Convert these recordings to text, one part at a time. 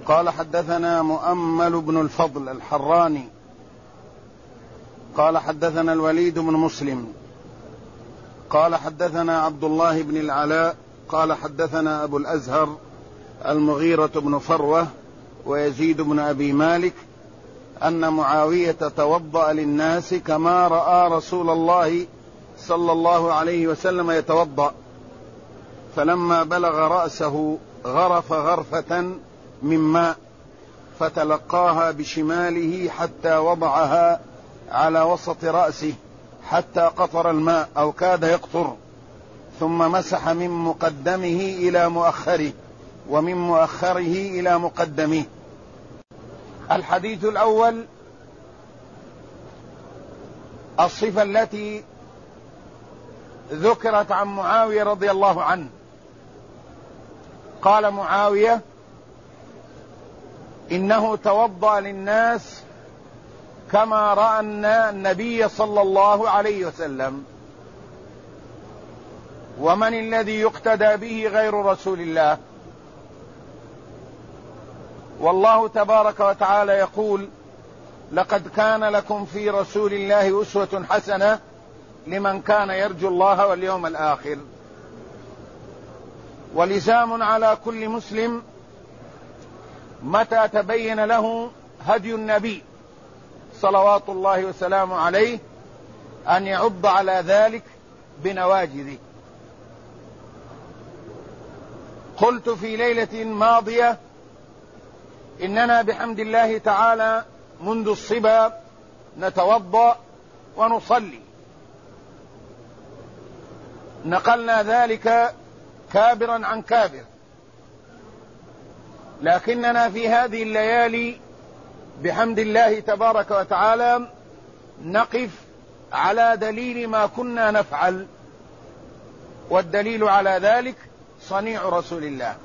قال حدثنا مؤمل بن الفضل الحراني قال حدثنا الوليد بن مسلم قال حدثنا عبد الله بن العلاء قال حدثنا أبو الأزهر المغيرة بن فروة ويزيد بن أبي مالك أن معاوية توضأ للناس كما رأى رسول الله صلى الله عليه وسلم يتوضأ، فلما بلغ رأسه غرف غرفة من ماء فتلقاها بشماله حتى وضعها على وسط رأسه حتى قطر الماء أو كاد يقطر، ثم مسح من مقدمه إلى مؤخره ومن مؤخره إلى مقدمه. الحديث الأول الصفة التي ذكرت عن معاوية رضي الله عنه. قال معاوية إنه توضأ للناس كما رأى النبي صلى الله عليه وسلم. ومن الذي يقتدى به غير رسول الله؟ والله تبارك وتعالى يقول: لقد كان لكم في رسول الله أسوة حسنة لمن كان يرجو الله واليوم الآخر. ولزام على كل مسلم متى تبين له هدي النبي صلوات الله وسلامه عليه أن يعض على ذلك بنواجذه. قلت في ليلة ماضية إننا بحمد الله تعالى منذ الصبا نتوضأ ونصلي، نقلنا ذلك كابرا عن كابر، لكننا في هذه الليالي بحمد الله تبارك وتعالى نقف على دليل ما كنا نفعل، والدليل على ذلك صنيع رسول الله.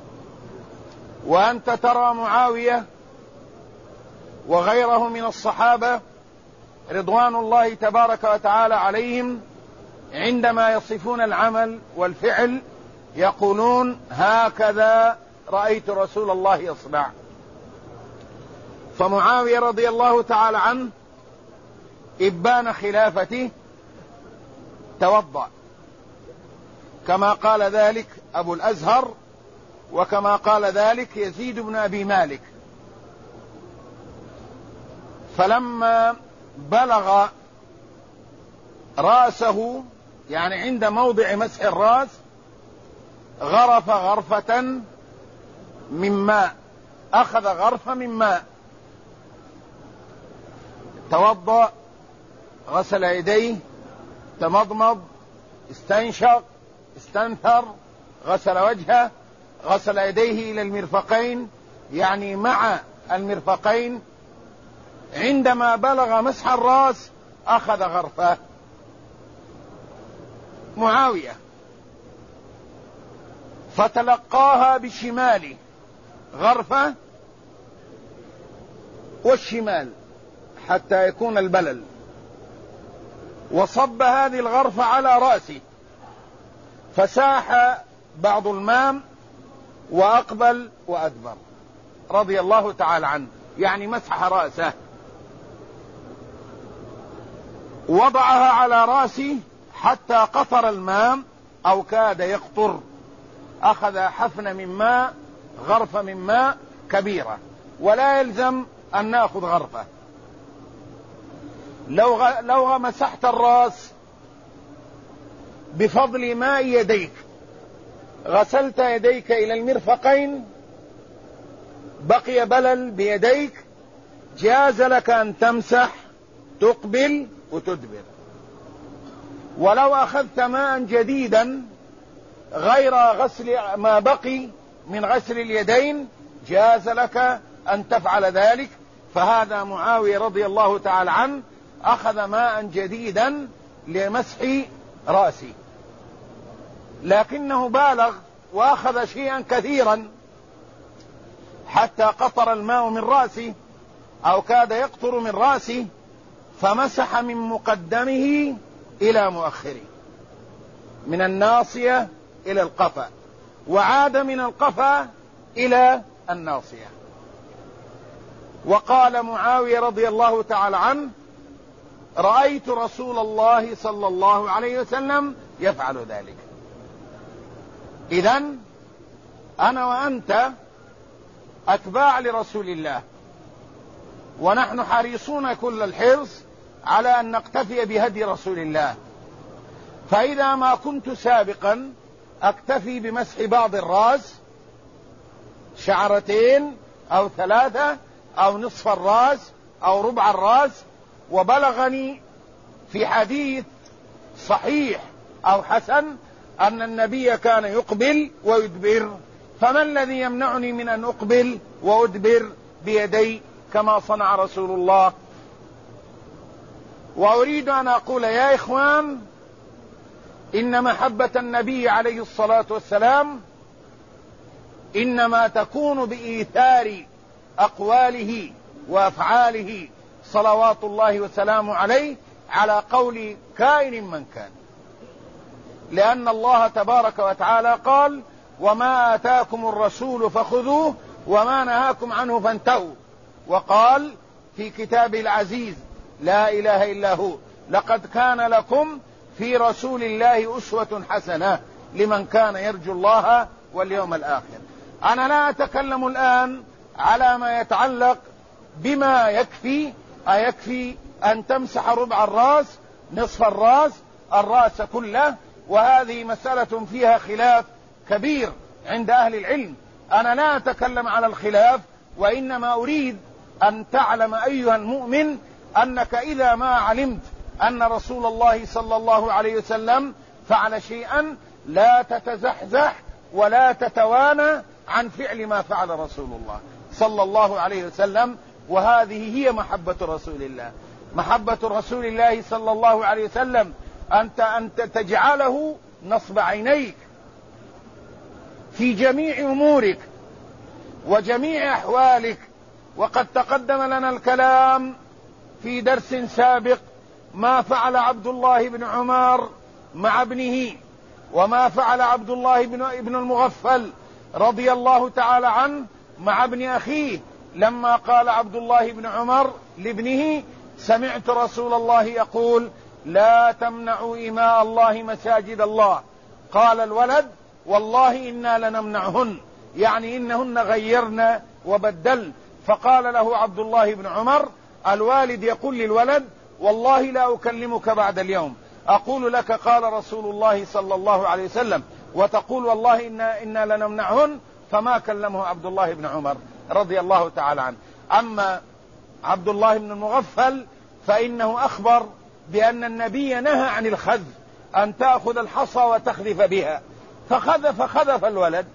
وأنت ترى معاوية وغيره من الصحابة رضوان الله تبارك وتعالى عليهم عندما يصفون العمل والفعل يقولون: هكذا رأيت رسول الله يصنع. فمعاوية رضي الله تعالى عنه إبان خلافته توضأ كما قال ذلك أبو الأزهر، وكما قال ذلك يزيد بن أبي مالك. فلما بلغ رأسه يعني عند موضع مسح الرأس غرف غرفة من ماء، أخذ غرفة من ماء، توضأ، غسل يديه، تمضمض، استنشق، استنثر، غسل وجهه، غسل يديه إلى المرفقين يعني مع المرفقين. عندما بلغ مسح الرأس أخذ غرفة. معاوية فتلقاها بشماله، غرفة والشمال حتى يكون البلل، وصب هذه الغرفة على رأسه فساح بعض الماء وأقبل وأدبر رضي الله تعالى عنه، يعني مسح رأسه، وضعها على رأسه حتى قطر الماء أو كاد يقطر. أخذ حفنة من ماء، غرفة من ماء كبيرة، ولا يلزم أن نأخذ غرفة. لو مسحت الرأس بفضل ماء يديك، غسلت يديك إلى المرفقين، بقي بلل بيديك، جاز لك أن تمسح تقبل وتدبر. ولو أخذت ماء جديدا غير غسل ما بقي من غسل اليدين جاز لك أن تفعل ذلك. فهذا معاوية رضي الله تعالى عنه أخذ ماء جديدا لمسح رأسه، لكنه بالغ وأخذ شيئا كثيرا حتى قطر الماء من رأسه أو كاد يقطر من رأسه، فمسح من مقدمه إلى مؤخره، من الناصية إلى القفا، وعاد من القفا إلى الناصية. وقال معاوية رضي الله تعالى عنه: رأيت رسول الله صلى الله عليه وسلم يفعل ذلك. إذن أنا وأنت أتباع لرسول الله، ونحن حريصون كل الحرص على أن نقتفي بهدي رسول الله. فإذا ما كنت سابقا أكتفي بمسح بعض الرأس، شعرتين أو 3 أو نصف الرأس أو ربع الرأس، وبلغني في حديث صحيح أو حسن أن النبي كان يقبل ويدبر، فما الذي يمنعني من أن أقبل وأدبر بيدي كما صنع رسول الله؟ وأريد أن أقول يا إخوان، إن محبة النبي عليه الصلاة والسلام إنما تكون بإيثار أقواله وأفعاله صلوات الله وسلامه عليه على قول كائن من كان، لأن الله تبارك وتعالى قال: وما آتاكم الرسول فخذوه وما نهاكم عنه فانتهوا. وقال في كتابه العزيز: لا إله إلا هو، لقد كان لكم في رسول الله أسوة حسنة لمن كان يرجو الله واليوم الآخر. أنا لا أتكلم الآن على ما يتعلق بما يكفي، أيكفي أن تمسح ربع الرأس، نصف الرأس كله، وهذه مسألة فيها خلاف كبير عند أهل العلم. أنا لا أتكلم على الخلاف، وإنما أريد أن تعلم أيها المؤمن أنك إذا ما علمت أن رسول الله صلى الله عليه وسلم فعل شيئا لا تتزحزح ولا تتوانى عن فعل ما فعل رسول الله صلى الله عليه وسلم. وهذه هي محبة رسول الله. محبة رسول الله صلى الله عليه وسلم أن تجعله نصب عينيك في جميع أمورك وجميع أحوالك. وقد تقدم لنا الكلام في درس سابق ما فعل عبد الله بن عمر مع ابنه، وما فعل عبد الله بن المغفل رضي الله تعالى عنه مع ابن أخيه، لما قال عبد الله بن عمر لابنه: سمعت رسول الله يقول: لا تمنعوا إماء الله مساجد الله. قال الولد: والله إنا لنمنعهن، يعني إنهن غيرنا وبدل. فقال له عبد الله بن عمر: الوالد يقول للولد: والله لا أكلمك بعد اليوم، أقول لك قال رسول الله صلى الله عليه وسلم، وتقول والله إنا لنمنعهن. فما كلمه عبد الله بن عمر رضي الله تعالى عنه. أما عبد الله بن المغفل فإنه أخبر بأن النبي نهى عن الخذف، أن تأخذ الحصى وتخذف بها، فخذف الولد.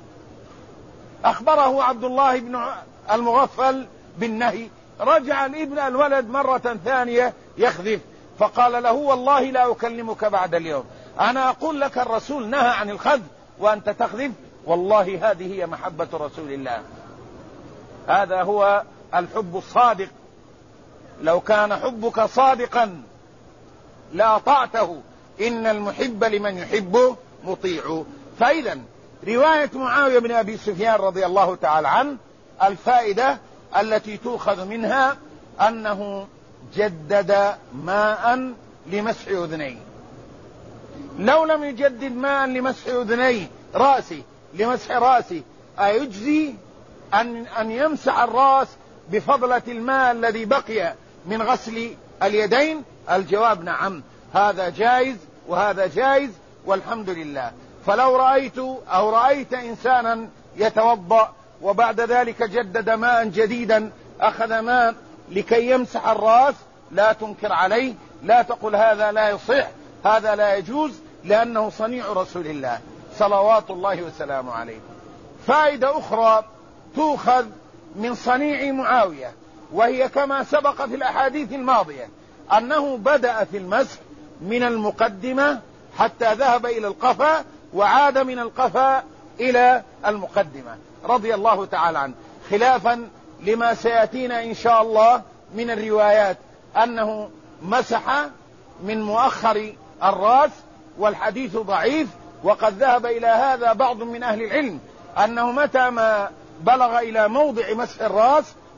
أخبره عبد الله بن المغفل بالنهي، رجع الولد مرة ثانية يخذف، فقال له: والله لا أكلمك بعد اليوم، أنا أقول لك الرسول نهى عن الخذف وأنت تخذف. والله هذه هي محبة رسول الله، هذا هو الحب الصادق. لو كان حبك صادقا لأطعته، إن المحب لمن يحب مطيع. فإذا رواية معاوية بن أبي سفيان رضي الله تعالى عنه، الفائدة التي تؤخذ منها أنه جدد ماء لمسح أذنيه. لو لم يجدد ماء لمسح أذنيه لمسح رأسه، أيجزي أن يمسح الرأس بفضلة الماء الذي بقي من غسل اليدين؟ الجواب نعم، هذا جائز وهذا جائز والحمد لله. فلو رأيت إنسانا يتوضأ وبعد ذلك جدد ماء جديدا، أخذ ماء لكي يمسح الرأس، لا تنكر عليه، لا تقل هذا لا يصح، هذا لا يجوز، لأنه صنيع رسول الله صلوات الله وسلامه عليه. فائدة أخرى تؤخذ من صنيع معاوية، وهي كما سبق في الأحاديث الماضية، أنه بدأ في المسح من المقدمة حتى ذهب إلى القفا، وعاد من القفا إلى المقدمة رضي الله تعالى عنه، خلافا لما سيأتينا إن شاء الله من الروايات أنه مسح من مؤخر الرأس، والحديث ضعيف. وقد ذهب إلى هذا بعض من أهل العلم، أنه متى ما بلغ إلى موضع مسح الرأس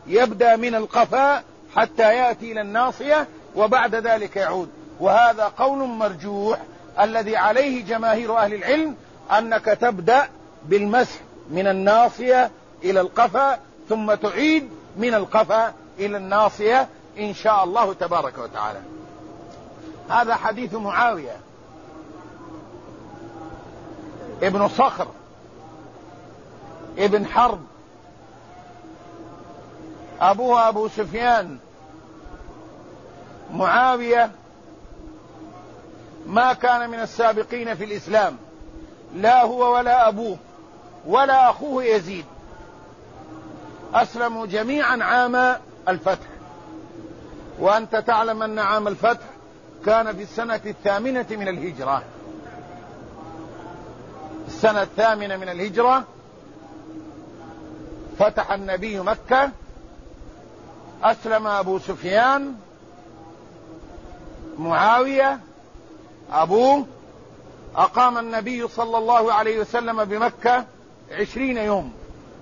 يبدأ من القفا حتى يأتي إلى الناصية وبعد ذلك يعود. وهذا قول مرجوح الذي عليه جماهير أهل العلم، أنك تبدأ بالمسح من الناصية إلى القفا ثم تعيد من القفا إلى الناصية إن شاء الله تبارك وتعالى. هذا حديث معاوية ابن صخر ابن حرب، أبوه أبو سفيان. معاوية ما كان من السابقين في الإسلام، لا هو ولا أبوه ولا أخوه يزيد، أسلموا جميعا عام الفتح. وأنت تعلم أن عام الفتح كان في السنة 8 من الهجرة. السنة 8 من الهجرة فتح النبي مكة، أسلم أبو سفيان، معاوية أبوه، أقام النبي صلى الله عليه وسلم بمكة 20 يوم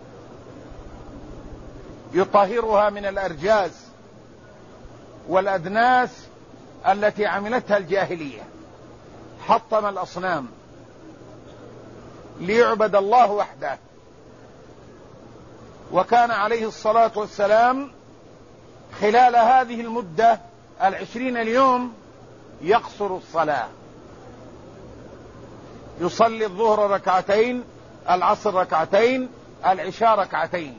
يطهرها من الأرجاز والأدناس التي عملتها الجاهلية، حطم الأصنام ليعبد الله وحده. وكان عليه الصلاة والسلام خلال هذه المدة 20 اليوم يقصر الصلاة، يصلي الظهر ركعتين، العصر ركعتين، العشاء ركعتين.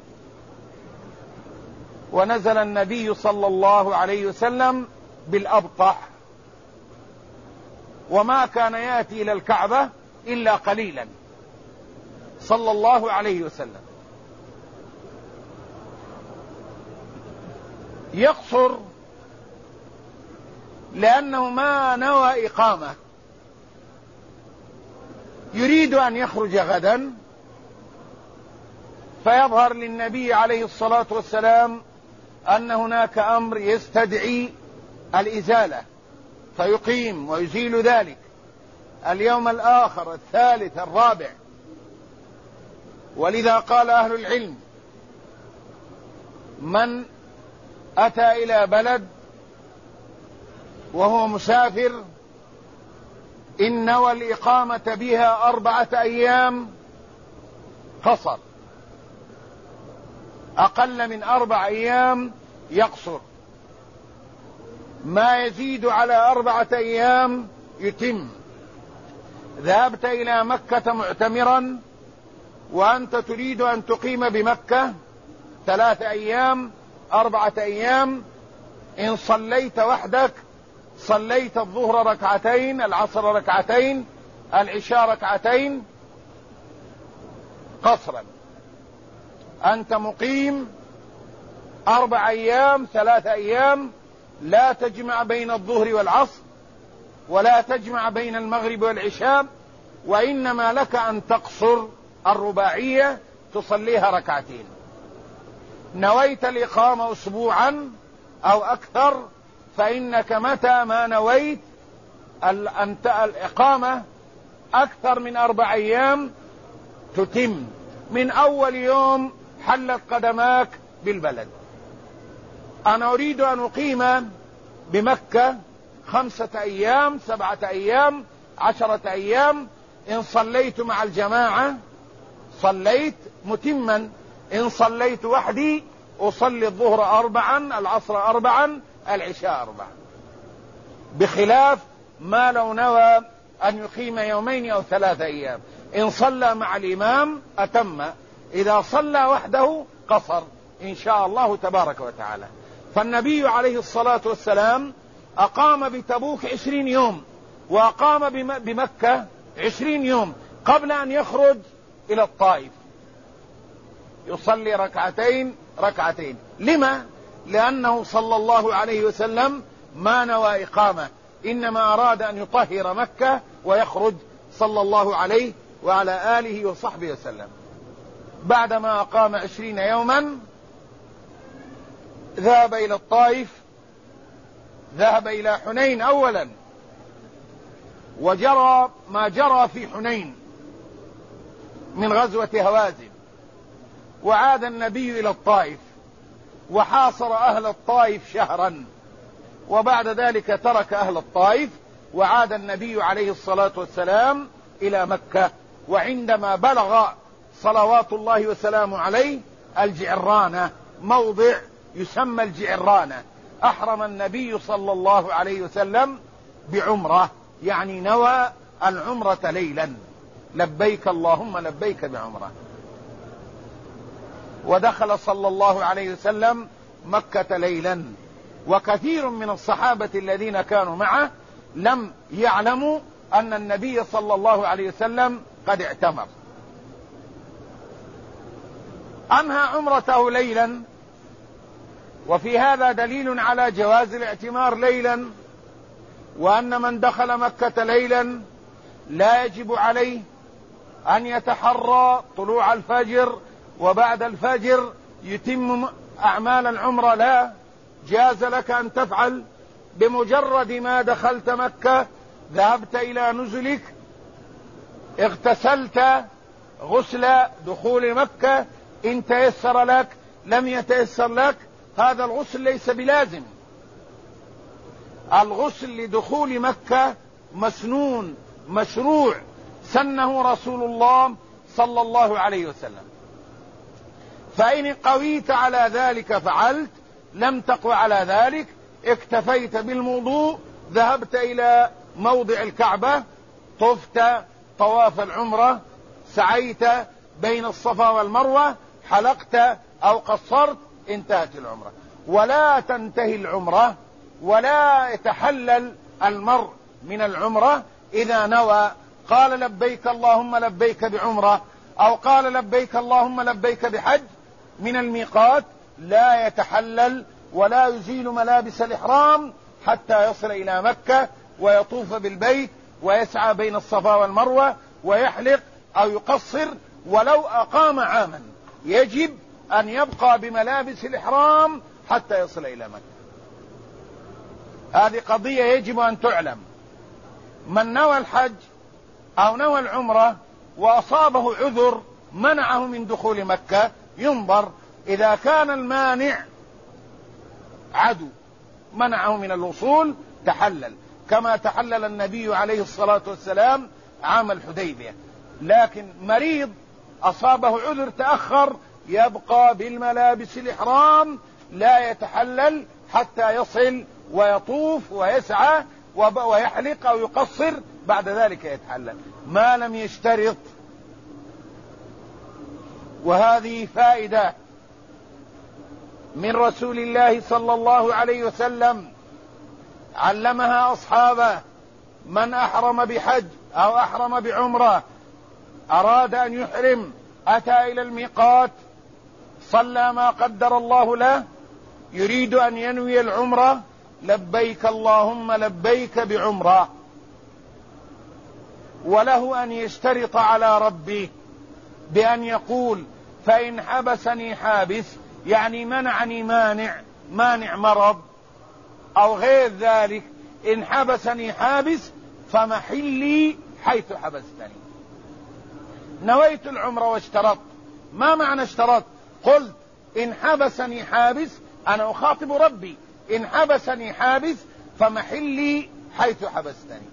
ونزل النبي صلى الله عليه وسلم بالأبطح، وما كان يأتي إلى الكعبة إلا قليلا صلى الله عليه وسلم. يقصر لأنه ما نوى إقامة، يريد أن يخرج غدا، فيظهر للنبي عليه الصلاة والسلام أن هناك أمر يستدعي الإزالة، فيقيم ويزيل ذلك اليوم الآخر، الثالث، الرابع. ولذا قال أهل العلم: من أتى إلى بلد وهو مسافر إن نوى الإقامة بها 4 أيام قصر، أقل من 4 أيام يقصر، ما يزيد على 4 أيام يتم. ذهبت إلى مكة معتمرا وأنت تريد أن تقيم بمكة 3 أيام 4 أيام، إن صليت وحدك صليت الظهر ركعتين، العصر ركعتين، العشاء ركعتين قصرا. أنت مقيم 4 أيام 3 أيام، لا تجمع بين الظهر والعصر ولا تجمع بين المغرب والعشاء، وإنما لك أن تقصر الرباعية تصليها ركعتين. نويت الإقامة أسبوعا أو أكثر، فإنك متى ما نويت الإقامة أكثر من 4 أيام تتم من أول يوم حلت قدماك بالبلد. أنا أريد أن أقيم بمكة 5 أيام 7 أيام 10 أيام، إن صليت مع الجماعة صليت متما، إن صليت وحدي أصلي الظهر 4، العصر 4، العشاء 4، بخلاف ما لو نوى أن يقيم 2 أو 3 أيام. إن صلى مع الإمام أتم، إذا صلى وحده قصر إن شاء الله تبارك وتعالى. فالنبي عليه الصلاة والسلام أقام بتبوك 20 يوم، وأقام بمكة 20 يوم قبل أن يخرج إلى الطائف، يصلي ركعتين ركعتين. لما؟ لأنه صلى الله عليه وسلم ما نوى إقامة، إنما أراد أن يطهر مكة ويخرج صلى الله عليه وعلى آله وصحبه وسلم. بعدما أقام 20 يوما ذهب إلى الطائف، ذهب إلى حنين أولا، وجرى ما جرى في حنين من غزوة هوازن، وعاد النبي إلى الطائف وحاصر أهل الطائف شهرا، وبعد ذلك ترك أهل الطائف وعاد النبي عليه الصلاة والسلام إلى مكة. وعندما بلغ صلوات الله وسلامه عليه الجعرانة، موضع يسمى الجعرانة، أحرم النبي صلى الله عليه وسلم بعمرة، يعني نوى العمرة ليلا، لبيك اللهم لبيك بعمرة. ودخل صلى الله عليه وسلم مكة ليلا، وكثير من الصحابة الذين كانوا معه لم يعلموا أن النبي صلى الله عليه وسلم قد اعتمر. أنهى عمرته ليلا، وفي هذا دليل على جواز الاعتمار ليلا، وأن من دخل مكة ليلا لا يجب عليه أن يتحرى طلوع الفجر وبعد الفجر يتم أعمال العمرة، لا، جاز لك أن تفعل بمجرد ما دخلت مكة، ذهبت إلى نزلك، اغتسلت غسل دخول مكة، إن تيسر لك، لم يتيسر لك، هذا الغسل ليس بلازم. الغسل لدخول مكة مسنون مشروع، سنه رسول الله صلى الله عليه وسلم. فإن قويت على ذلك فعلت، لم تقو على ذلك اكتفيت بالوضوء، ذهبت إلى موضع الكعبة، طفت طواف العمرة، سعيت بين الصفا والمروة، حلقت أو قصرت، انتهت العمرة. ولا تنتهي العمرة ولا يتحلل المرء من العمرة إذا نوى قال لبيك اللهم لبيك بعمرة، أو قال لبيك اللهم لبيك بحج من الميقات، لا يتحلل ولا يزيل ملابس الإحرام حتى يصل إلى مكة ويطوف بالبيت ويسعى بين الصفا والمروة ويحلق أو يقصر. ولو أقام عاما يجب أن يبقى بملابس الإحرام حتى يصل إلى مكة. هذه قضية يجب أن تعلم. من نوى الحج أو نوى العمرة وأصابه عذر منعه من دخول مكة، ينظر، إذا كان المانع عدو منعه من الوصول تحلل، كما تحلل النبي عليه الصلاة والسلام عام الحديبية. لكن مريض أصابه عذر تأخر يبقى بالملابس الإحرام، لا يتحلل حتى يصل ويطوف ويسعى ويحلق أو يقصر، بعد ذلك يتحلل ما لم يشترط. وهذه فائدة من رسول الله صلى الله عليه وسلم علمها أصحابه: من أحرم بحج أو أحرم بعمرة أراد أن يحرم، أتى إلى الميقات، صلى ما قدر الله له، يريد أن ينوي العمرة، لبيك اللهم لبيك بعمرة، وله أن يشترط على ربه بأن يقول: فإن حبسني حابس، يعني منعني مانع مرض أو غير ذلك، إن حبسني حابس فمحلي حيث حبستني. نويت العمرة واشترطت. ما معنى اشترطت؟ قلت إن حبسني حابس، أنا أخاطب ربي، إن حبسني حابس فمحلي حيث حبستني.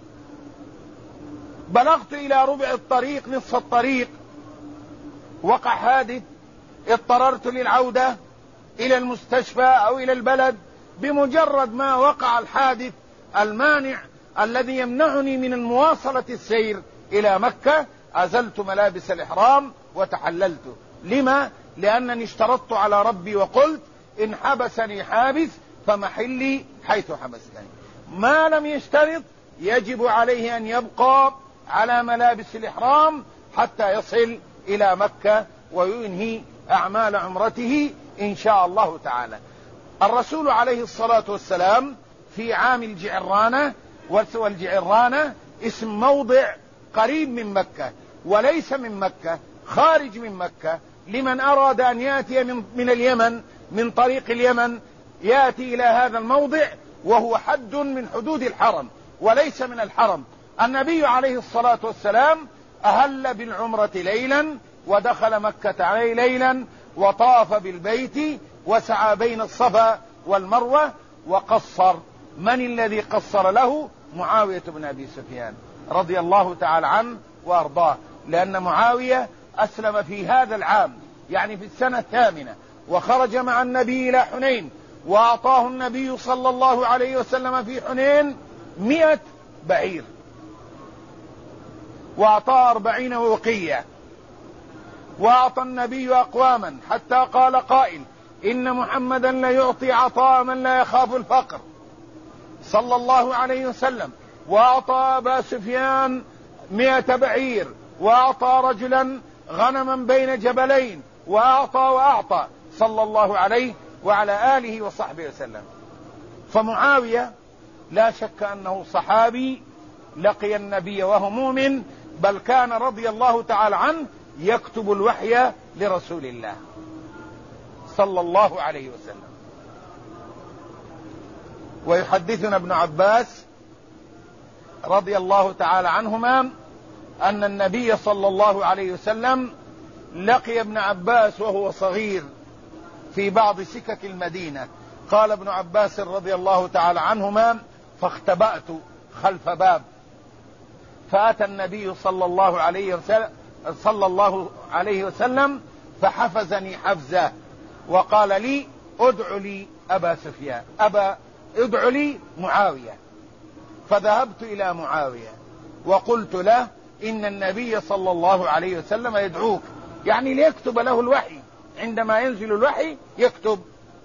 بلغت إلى ربع الطريق، نصف الطريق، وقع حادث، اضطررت للعودة إلى المستشفى أو إلى البلد، بمجرد ما وقع الحادث المانع الذي يمنعني من المواصلة السير إلى مكة، أزلت ملابس الإحرام وتحللت. لما؟ لأنني اشترطت على ربي وقلت إن حبسني حابس فمحلي حيث حبستني. ما لم يشترط يجب عليه أن يبقى على ملابس الإحرام حتى يصل إلى مكة وينهي أعمال عمرته إن شاء الله تعالى. الرسول عليه الصلاة والسلام في عام الجعرانة، والجعرانة اسم موضع قريب من مكة وليس من مكة، خارج من مكة، لمن أراد أن يأتي من اليمن، من طريق اليمن يأتي إلى هذا الموضع، وهو حد من حدود الحرم وليس من الحرم. النبي عليه الصلاة والسلام أهل بالعمرة ليلا ودخل مكة ليلا، وطاف بالبيت وسعى بين الصفا والمروة وقصر. من الذي قصر له؟ معاوية بن أبي سفيان رضي الله تعالى عنه وأرضاه، لأن معاوية أسلم في هذا العام، يعني في السنة 8، وخرج مع النبي إلى حنين، وأعطاه النبي صلى الله عليه وسلم في حنين 100 بعير، وأعطاه 40 وقية، وأعطى النبي أقواما حتى قال قائل: إن محمدا ليعطي عطاء من لا يخاف الفقر صلى الله عليه وسلم. وأعطى أبا سفيان 100 بعير، وأعطى رجلا غنما بين جبلين، وأعطى صلى الله عليه وعلى آله وصحبه وسلم. فمعاوية لا شك أنه صحابي لقي النبي وهو مؤمن، بل كان رضي الله تعالى عنه يكتب الوحي لرسول الله صلى الله عليه وسلم. ويحدثنا ابن عباس رضي الله تعالى عنهما أن النبي صلى الله عليه وسلم لقي ابن عباس وهو صغير في بعض سكك المدينة. قال ابن عباس رضي الله تعالى عنهما: فاختبأت خلف باب، فأتى النبي صلى الله عليه وسلم فحفزني حفزة، وقال لي: ادع لي أبا سفيان، ادع لي معاوية. فذهبت إلى معاوية وقلت له: إن النبي صلى الله عليه وسلم يدعوك، يعني ليكتب له الوحي، عندما ينزل الوحي يكتب.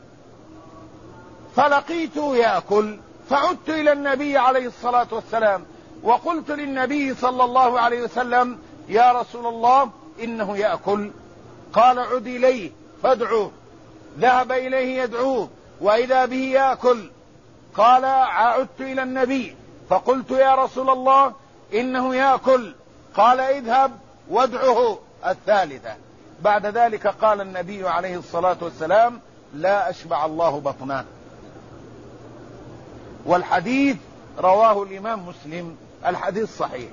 فلقيته يأكل، فعدت إلى النبي عليه الصلاة والسلام وقلت للنبي صلى الله عليه وسلم: يا رسول الله إنه يأكل. قال: عد إليه فادعوه. ذهب إليه يدعوه وإذا به يأكل. قال: عدت إلى النبي فقلت: يا رسول الله إنه يأكل. قال: اذهب وادعه الثالثة. بعد ذلك قال النبي عليه الصلاة والسلام: لا أشبع الله بطنه. والحديث رواه الإمام مسلم، الحديث صحيح.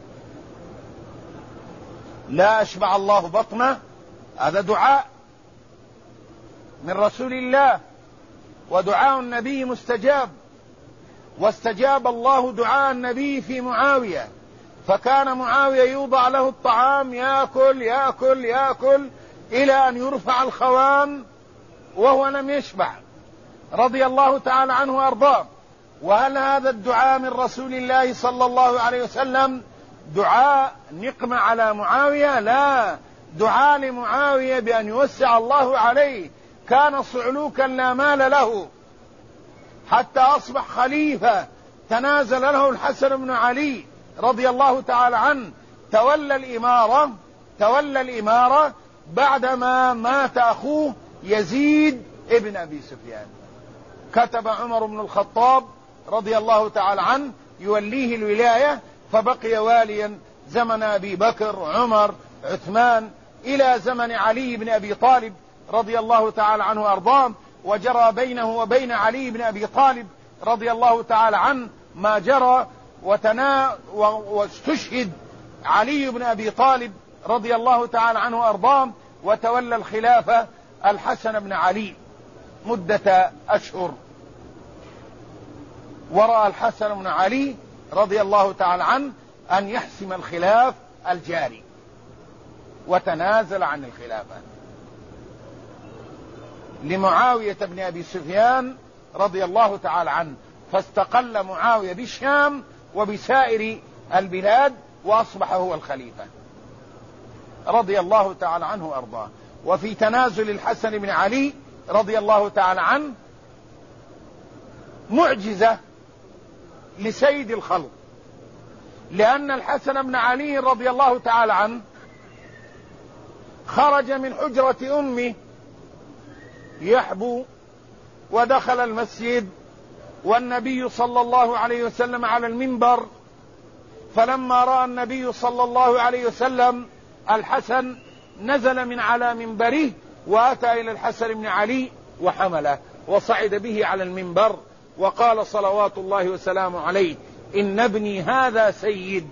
لا أشبع الله بطنه، هذا دعاء من رسول الله، ودعاء النبي مستجاب، واستجاب الله دعاء النبي في معاوية، فكان معاوية يوضع له الطعام يأكل يأكل يأكل إلى أن يرفع الخوان وهو لم يشبع، رضي الله تعالى عنه وأرضاه. وهل هذا الدعاء من رسول الله صلى الله عليه وسلم دعاء نقمة على معاوية؟ لا، دعاء لمعاوية بأن يوسع الله عليه. كان صعلوكا لا مال له حتى أصبح خليفة، تنازل له الحسن بن علي رضي الله تعالى عنه، تولى الإمارة بعدما مات أخوه يزيد ابن أبي سفيان. كتب عمر بن الخطاب رضي الله تعالى عنه يوليه الولاية، فبقي واليا زمن أبي بكر، عمر، عثمان، إلى زمن علي بن أبي طالب رضي الله تعالى عنه وأرضاه. وجرى بينه وبين علي بن أبي طالب رضي الله تعالى عنه ما جرى، واستشهد علي بن أبي طالب رضي الله تعالى عنه وأرضاه، وتولى الخلافة الحسن بن علي مدة أشهر. ورأى الحسن بن علي رضي الله تعالى عنه أن يحسم الخلاف الجاري، وتنازل عن الخلافة لمعاوية بن أبي سفيان رضي الله تعالى عنه، فاستقل معاوية بالشام وبسائر البلاد، وأصبح هو الخليفة رضي الله تعالى عنه وأرضاه. وفي تنازل الحسن بن علي رضي الله تعالى عنه معجزة لسيد الخلق، لأن الحسن بن علي رضي الله تعالى عنه خرج من حجرة أمه يحبو، ودخل المسجد والنبي صلى الله عليه وسلم على المنبر. فلما رأى النبي صلى الله عليه وسلم الحسن نزل من على منبره وأتى إلى الحسن بن علي وحمله وصعد به على المنبر، وقال صلوات الله وسلامه عليه: إن ابني هذا سيد،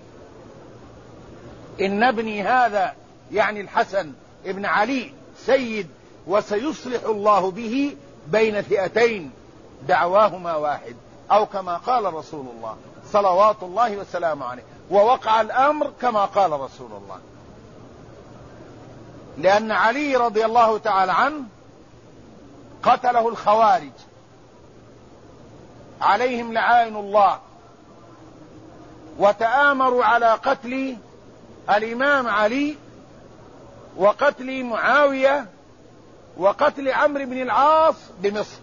إن ابني هذا يعني الحسن ابن علي سيد وسيصلح الله به بين فئتين دعواهما واحد، أو كما قال رسول الله صلوات الله وسلامه عليه. ووقع الأمر كما قال رسول الله، لأن علي رضي الله تعالى عنه قتله الخوارج عليهم لعائن الله، وتآمروا على قتل الإمام علي وقتل معاوية وقتل عمرو بن العاص بمصر،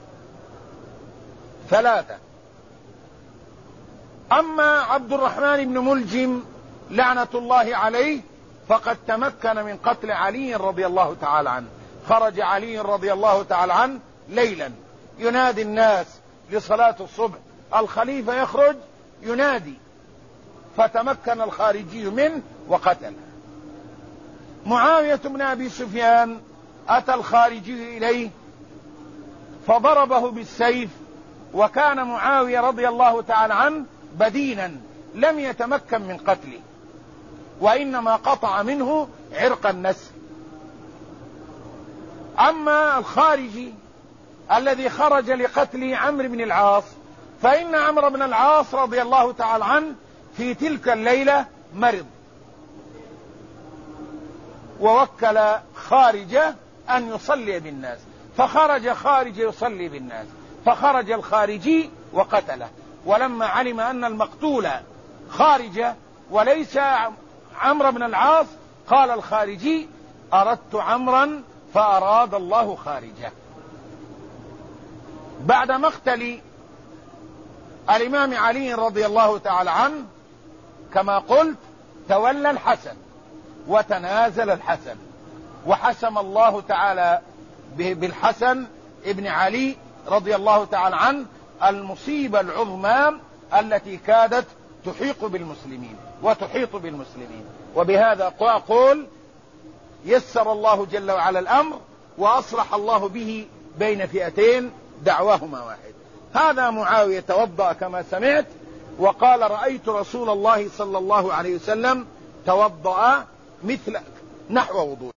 3. أما عبد الرحمن بن ملجم لعنة الله عليه فقد تمكن من قتل علي رضي الله تعالى عنه. خرج علي رضي الله تعالى عنه ليلا ينادي الناس لصلاة الصبح، الخليفة يخرج ينادي، فتمكن الخارجي منه وقتله. معاوية بن أبي سفيان أتى الخارجي إليه فضربه بالسيف، وكان معاوية رضي الله تعالى عنه بدينا لم يتمكن من قتله، وإنما قطع منه عرق النسل. أما الخارجي الذي خرج لقتل عمرو بن العاص فإن عمرو بن العاص رضي الله تعالى عنه في تلك الليلة مرض، ووكل خارجة أن يصلي بالناس، فخرج خارجة يصلي بالناس، فخرج الخارجي وقتله. ولما علم أن المقتول خارجة وليس عمرو بن العاص قال الخارجي أردت عمرا فأراد الله خارجة. بعد مقتل الإمام علي رضي الله تعالى عنه كما قلت تولى الحسن وتنازل الحسن، وحسم الله تعالى بالحسن ابن علي رضي الله تعالى عنه المصيبة العظمى التي كادت تحيق بالمسلمين وتحيط بالمسلمين. وبهذا أقول يسر الله جل وعلا الأمر وأصلح الله به بين فئتين دعواهما واحد. هذا معاوية توضأ كما سمعت وقال رأيت رسول الله صلى الله عليه وسلم توضأ مثل نحو وضوء.